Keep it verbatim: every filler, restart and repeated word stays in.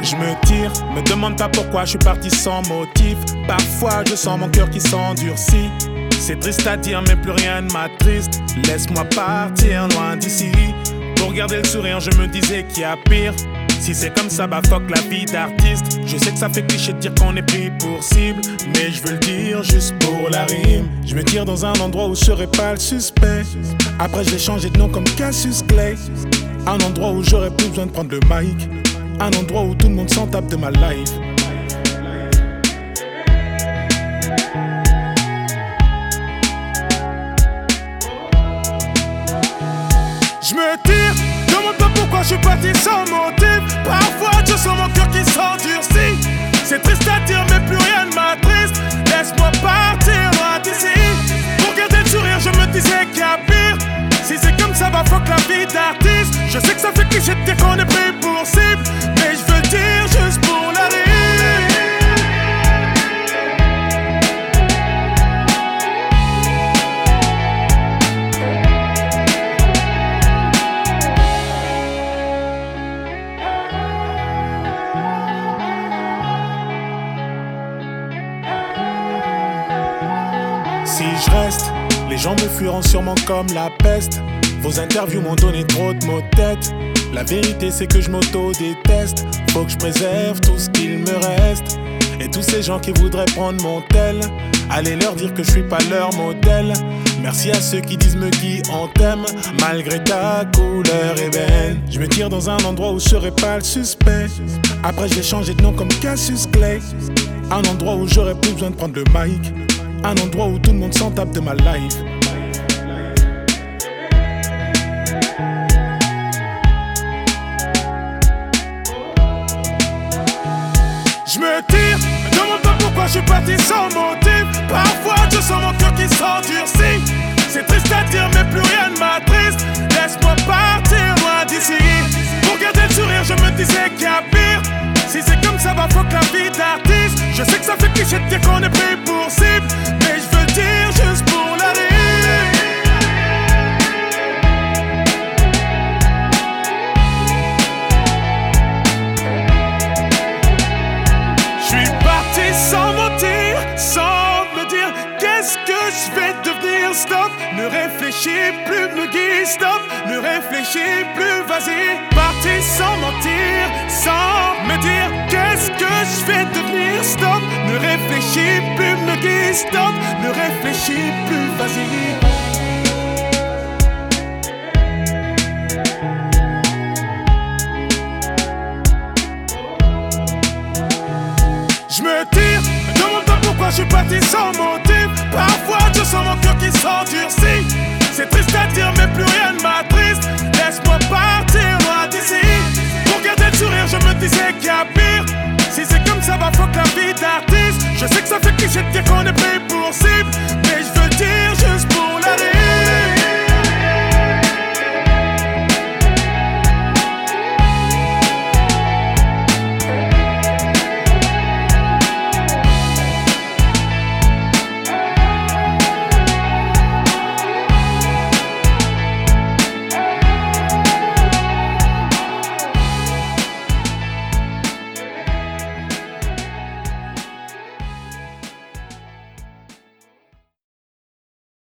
Je me tire, me demande pas pourquoi je suis parti sans motif. Parfois je sens mon cœur qui s'endurcit. C'est triste à dire mais plus rien ne m'attriste. Laisse-moi partir loin d'ici. Pour garder le sourire je me disais qu'il y a pire. Si c'est comme ça bah fuck la vie d'artiste. Je sais que ça fait cliché de dire qu'on est pris pour cible, mais je veux le dire juste pour la rime. Je me tire dans un endroit où je serai pas le suspect. Après j'ai changé de nom comme Cassius Clay. Un endroit où j'aurais plus besoin de prendre le mic. Un endroit où tout le monde s'en tape de ma life. Je me tire, demande pas pourquoi je suis parti sans motif. Parfois je sens mon cœur qui s'endurcit. C'est triste à dire mais plus rien ne m'attriste. Laisse-moi partir loin d'ici. Pour garder le sourire je me disais qu'il y a pire. Si c'est comme ça va fuck la vie d'artiste. Je sais que ça fait cliché de dire qu'on est pris pour cible, mais je veux le dire juste pour la rime. Si je reste, les gens me fuiront sûrement comme la peste. Vos interviews m'ont donné trop de maux de tête. La vérité c'est que je m'auto-déteste. Faut que je préserve tout ce qu'il me reste. Et tous ces gens qui voudraient prendre mon tel, allez leur dire que je suis pas leur modèle. Merci à ceux qui disent me qui on t'aime, malgré ta couleur ébène. Je me tire dans un endroit où je serai pas le suspect. Après j'ai changé de nom comme Cassius Clay. Un endroit où j'aurais plus besoin de prendre le mic. Un endroit où tout le monde s'en tape de ma life. Je me tire, me demande pas pourquoi je suis parti sans motif. Parfois je sens mon cœur qui s'endurcit. C'est triste à dire mais plus rien ne m'attriste. Laisse-moi partir loin d'ici. Pour garder le sourire je me disais qu'il y a pire. Si c'est comme ça va fuck la vie d'artiste. Je sais que ça fait cliché de dire qu'on est pris pour cible, mais je veux le dire juste pour la rime. J'suis parti sans mentir, sans me dire qu'est-ce que je vais devenir. Stop, ne réfléchis plus, me guide. Stop, ne réfléchis plus, vas-y. Parti sans mentir, sans me dire qu'est-ce que je vais devenir. Stop, ne réfléchis plus, me guide. Stop, ne réfléchis plus, vas-y. Je me tire, me demande pas pourquoi je suis parti sans motif. Parfois je sens mon cœur qui s'endurcit. C'est triste à dire mais plus rien ne m'attriste. Laisse-moi partir loin d'ici. Pour garder le sourire je me disais qu'il y a pire. Si c'est comme ça va fuck la vie d'artiste. Je sais que ça fait cliché de dire qu'on est pris pour cible,